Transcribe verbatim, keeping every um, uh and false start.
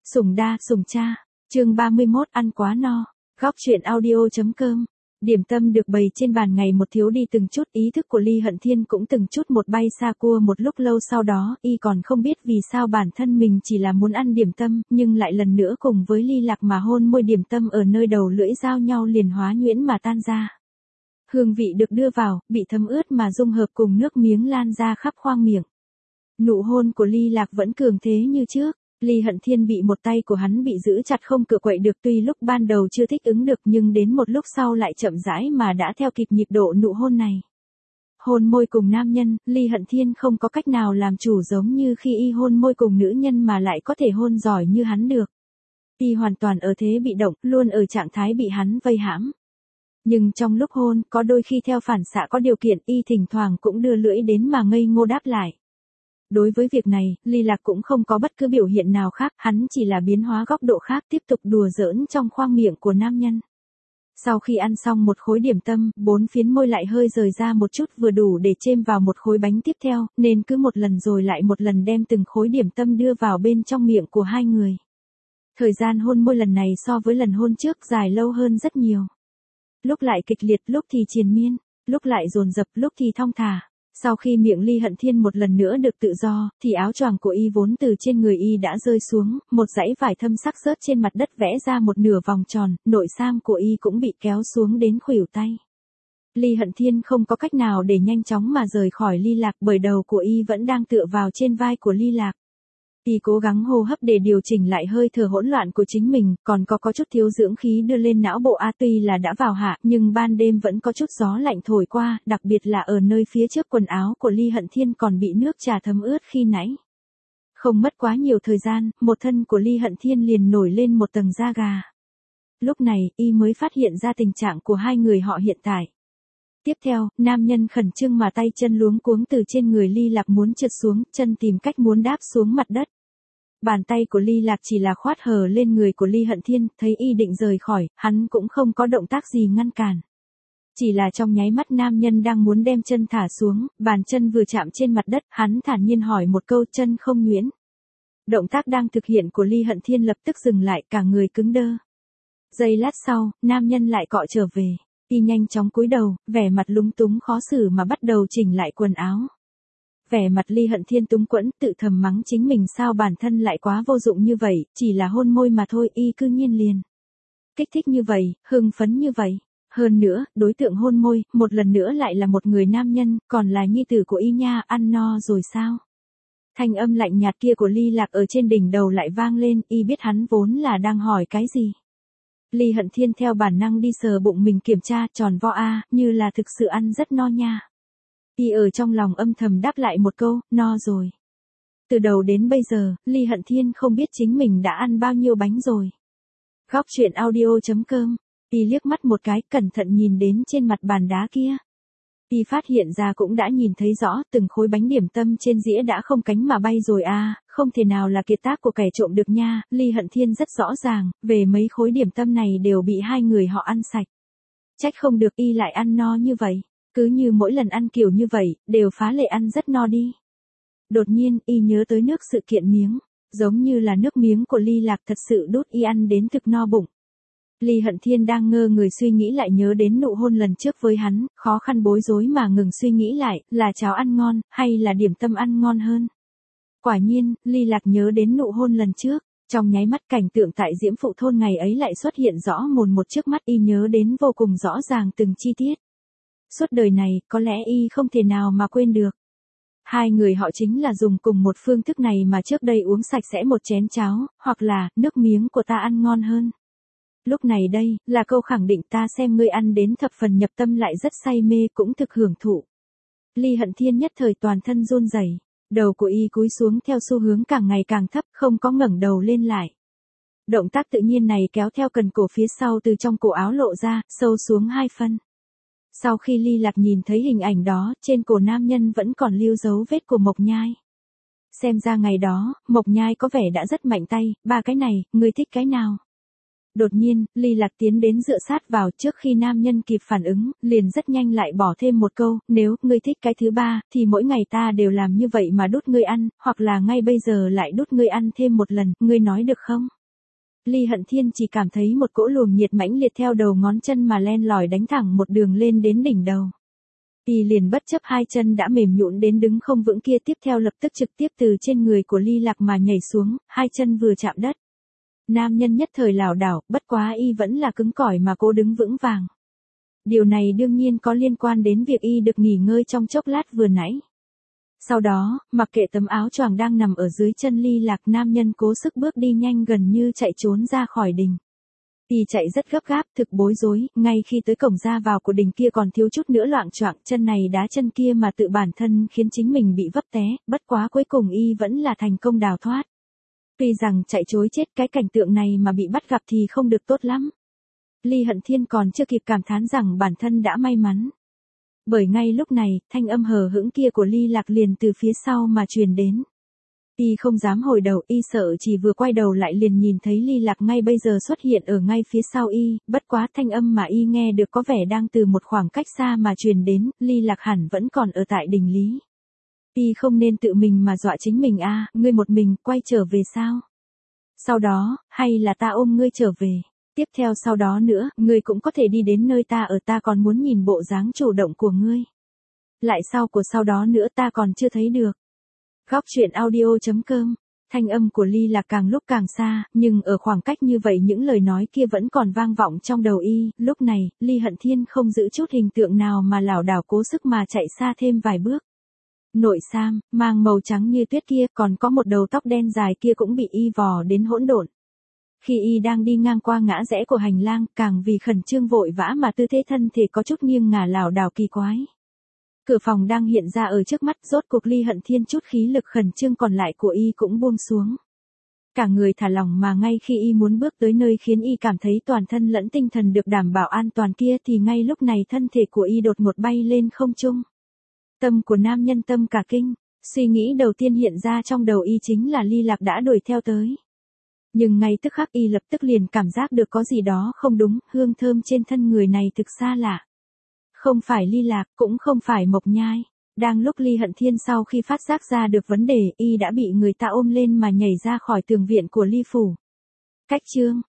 Sủng đa, sủng cha. Chương ba mươi mốt ăn quá no. Góc truyện audio.com. Điểm tâm được bày trên bàn ngày một thiếu đi từng chút, ý thức của Ly Hận Thiên cũng từng chút một bay xa cua. Một lúc lâu sau đó, y còn không biết vì sao bản thân mình chỉ là muốn ăn điểm tâm, nhưng lại lần nữa cùng với Ly Lạc mà hôn môi điểm tâm ở nơi đầu lưỡi giao nhau liền hóa nhuyễn mà tan ra. Hương vị được đưa vào, bị thấm ướt mà dung hợp cùng nước miếng lan ra khắp khoang miệng. Nụ hôn của Ly Lạc vẫn cường thế như trước. Ly Hận Thiên bị một tay của hắn bị giữ chặt không cựa quậy được, tuy lúc ban đầu chưa thích ứng được nhưng đến một lúc sau lại chậm rãi mà đã theo kịp nhịp độ nụ hôn này. Hôn môi cùng nam nhân, Ly Hận Thiên không có cách nào làm chủ giống như khi y hôn môi cùng nữ nhân mà lại có thể hôn giỏi như hắn được. Y hoàn toàn ở thế bị động, luôn ở trạng thái bị hắn vây hãm. Nhưng trong lúc hôn, có đôi khi theo phản xạ có điều kiện, y thỉnh thoảng cũng đưa lưỡi đến mà ngây ngô đáp lại. Đối với việc này, Ly Lạc cũng không có bất cứ biểu hiện nào khác, hắn chỉ là biến hóa góc độ khác tiếp tục đùa giỡn trong khoang miệng của nam nhân. Sau khi ăn xong một khối điểm tâm, bốn phiến môi lại hơi rời ra một chút vừa đủ để chêm vào một khối bánh tiếp theo, nên cứ một lần rồi lại một lần đem từng khối điểm tâm đưa vào bên trong miệng của hai người. Thời gian hôn môi lần này so với lần hôn trước dài lâu hơn rất nhiều. Lúc lại kịch liệt, lúc thì triền miên, lúc lại dồn dập, lúc thì thong thả. Sau khi miệng Ly Hận Thiên một lần nữa được tự do, thì áo choàng của y vốn từ trên người y đã rơi xuống, một dãy vải thâm sắc rớt trên mặt đất vẽ ra một nửa vòng tròn, nội sam của y cũng bị kéo xuống đến khuỷu tay. Ly Hận Thiên không có cách nào để nhanh chóng mà rời khỏi Ly Lạc bởi đầu của y vẫn đang tựa vào trên vai của Ly Lạc. Y cố gắng hô hấp để điều chỉnh lại hơi thở hỗn loạn của chính mình, còn có có chút thiếu dưỡng khí đưa lên não bộ a tuy là đã vào hạ, nhưng ban đêm vẫn có chút gió lạnh thổi qua, đặc biệt là ở nơi phía trước quần áo của Ly Hận Thiên còn bị nước trà thấm ướt khi nãy. Không mất quá nhiều thời gian, một thân của Ly Hận Thiên liền nổi lên một tầng da gà. Lúc này, y mới phát hiện ra tình trạng của hai người họ hiện tại. Tiếp theo, nam nhân khẩn trương mà tay chân luống cuống từ trên người Ly Lạc muốn trượt xuống, chân tìm cách muốn đáp xuống mặt đất. Bàn tay của Ly Lạc chỉ là khoát hờ lên người của Ly Hận Thiên, thấy y định rời khỏi, hắn cũng không có động tác gì ngăn cản. Chỉ là trong nháy mắt nam nhân đang muốn đem chân thả xuống, bàn chân vừa chạm trên mặt đất, hắn thản nhiên hỏi một câu chân không nhuyễn. Động tác đang thực hiện của Ly Hận Thiên lập tức dừng lại, cả người cứng đơ. Giây lát sau, nam nhân lại cọ trở về. Y nhanh chóng cúi đầu, vẻ mặt lúng túng khó xử mà bắt đầu chỉnh lại quần áo. Vẻ mặt Ly Hận Thiên túng quẫn, tự thầm mắng chính mình sao bản thân lại quá vô dụng như vậy, chỉ là hôn môi mà thôi, y cư nhiên liền. Kích thích như vậy, hưng phấn như vậy. Hơn nữa, đối tượng hôn môi, một lần nữa lại là một người nam nhân, còn là nhi tử của y nha, ăn no rồi sao? Thanh âm lạnh nhạt kia của Ly Lạc ở trên đỉnh đầu lại vang lên, y biết hắn vốn là đang hỏi cái gì. Ly Hận Thiên theo bản năng đi sờ bụng mình kiểm tra, tròn vo a, như là thực sự ăn rất no nha. Y ở trong lòng âm thầm đáp lại một câu, no rồi. Từ đầu đến bây giờ, Ly Hận Thiên không biết chính mình đã ăn bao nhiêu bánh rồi. Góc truyện audio.com. Y liếc mắt một cái, cẩn thận nhìn đến trên mặt bàn đá kia. Y phát hiện ra cũng đã nhìn thấy rõ, từng khối bánh điểm tâm trên dĩa đã không cánh mà bay rồi a, không thể nào là kiệt tác của kẻ trộm được nha. Ly Hận Thiên rất rõ ràng, về mấy khối điểm tâm này đều bị hai người họ ăn sạch. Trách không được y lại ăn no như vậy, cứ như mỗi lần ăn kiểu như vậy, đều phá lệ ăn rất no đi. Đột nhiên, y nhớ tới nước sự kiện miếng, giống như là nước miếng của Ly Lạc thật sự đút y ăn đến thực no bụng. Ly Hận Thiên đang ngơ người suy nghĩ lại nhớ đến nụ hôn lần trước với hắn, khó khăn bối rối mà ngừng suy nghĩ lại, là cháo ăn ngon, hay là điểm tâm ăn ngon hơn. Quả nhiên, Ly Lạc nhớ đến nụ hôn lần trước, trong nháy mắt cảnh tượng tại Diễm Phụ Thôn ngày ấy lại xuất hiện rõ mồn một trước mắt, y nhớ đến vô cùng rõ ràng từng chi tiết. Suốt đời này, có lẽ y không thể nào mà quên được. Hai người họ chính là dùng cùng một phương thức này mà trước đây uống sạch sẽ một chén cháo, hoặc là, nước miếng của ta ăn ngon hơn. Lúc này đây, là câu khẳng định ta xem ngươi ăn đến thập phần nhập tâm lại rất say mê cũng thực hưởng thụ. Ly Hận Thiên nhất thời toàn thân run rẩy, đầu của y cúi xuống theo xu hướng càng ngày càng thấp, không có ngẩng đầu lên lại. Động tác tự nhiên này kéo theo cần cổ phía sau từ trong cổ áo lộ ra, sâu xuống hai phân. Sau khi Ly Lạc nhìn thấy hình ảnh đó, trên cổ nam nhân vẫn còn lưu dấu vết của Mộc Nhai. Xem ra ngày đó, Mộc Nhai có vẻ đã rất mạnh tay, ba cái này, ngươi thích cái nào? Đột nhiên, Ly Lạc tiến đến dựa sát vào trước khi nam nhân kịp phản ứng, liền rất nhanh lại bỏ thêm một câu, nếu ngươi thích cái thứ ba, thì mỗi ngày ta đều làm như vậy mà đút ngươi ăn, hoặc là ngay bây giờ lại đút ngươi ăn thêm một lần, ngươi nói được không? Ly Hận Thiên chỉ cảm thấy một cỗ luồng nhiệt mãnh liệt theo đầu ngón chân mà len lỏi đánh thẳng một đường lên đến đỉnh đầu. Y liền bất chấp hai chân đã mềm nhũn đến đứng không vững kia, tiếp theo lập tức trực tiếp từ trên người của Ly Lạc mà nhảy xuống, hai chân vừa chạm đất. Nam nhân nhất thời lảo đảo, bất quá y vẫn là cứng cỏi mà cố đứng vững vàng. Điều này đương nhiên có liên quan đến việc y được nghỉ ngơi trong chốc lát vừa nãy. Sau đó, mặc kệ tấm áo choàng đang nằm ở dưới chân Ly Lạc, nam nhân cố sức bước đi nhanh gần như chạy trốn ra khỏi đình. Y chạy rất gấp gáp, thực bối rối, ngay khi tới cổng ra vào của đình kia còn thiếu chút nữa loạng choạng, chân này đá chân kia mà tự bản thân khiến chính mình bị vấp té, bất quá cuối cùng y vẫn là thành công đào thoát. Tuy rằng chạy trối chết, cái cảnh tượng này mà bị bắt gặp thì không được tốt lắm. Ly Hận Thiên còn chưa kịp cảm thán rằng bản thân đã may mắn. Bởi ngay lúc này, thanh âm hờ hững kia của Ly Lạc liền từ phía sau mà truyền đến. Y không dám hồi đầu, y sợ chỉ vừa quay đầu lại liền nhìn thấy Ly Lạc ngay bây giờ xuất hiện ở ngay phía sau y, bất quá thanh âm mà y nghe được có vẻ đang từ một khoảng cách xa mà truyền đến, Ly Lạc hẳn vẫn còn ở tại đình lý. Y không nên tự mình mà dọa chính mình a, à, ngươi một mình quay trở về sao? Sau đó, hay là ta ôm ngươi trở về? Tiếp theo sau đó nữa, ngươi cũng có thể đi đến nơi ta ở, ta còn muốn nhìn bộ dáng chủ động của ngươi. Lại sau của sau đó nữa ta còn chưa thấy được. Góc truyện audio chấm com, thanh âm của Ly Lạc càng lúc càng xa, nhưng ở khoảng cách như vậy những lời nói kia vẫn còn vang vọng trong đầu y, lúc này, Ly Hận Thiên không giữ chút hình tượng nào mà lảo đảo cố sức mà chạy xa thêm vài bước. Nội sam, mang màu trắng như tuyết kia, còn có một đầu tóc đen dài kia cũng bị y vò đến hỗn độn. Khi y đang đi ngang qua ngã rẽ của hành lang, càng vì khẩn trương vội vã mà tư thế thân thể có chút nghiêng ngả lảo đảo kỳ quái. Cửa phòng đang hiện ra ở trước mắt, rốt cuộc Ly Hận Thiên chút khí lực khẩn trương còn lại của y cũng buông xuống. Cả người thả lỏng mà ngay khi y muốn bước tới nơi khiến y cảm thấy toàn thân lẫn tinh thần được đảm bảo an toàn kia thì ngay lúc này thân thể của y đột ngột bay lên không trung. Tâm của nam nhân tâm cả kinh, suy nghĩ đầu tiên hiện ra trong đầu y chính là Ly Lạc đã đuổi theo tới. Nhưng ngay tức khắc y lập tức liền cảm giác được có gì đó không đúng, hương thơm trên thân người này thực xa lạ. Không phải Ly Lạc, cũng không phải Mộc Nhai. Đang lúc Ly Hận Thiên sau khi phát giác ra được vấn đề, y đã bị người ta ôm lên mà nhảy ra khỏi tường viện của Ly Phủ. Cách chương,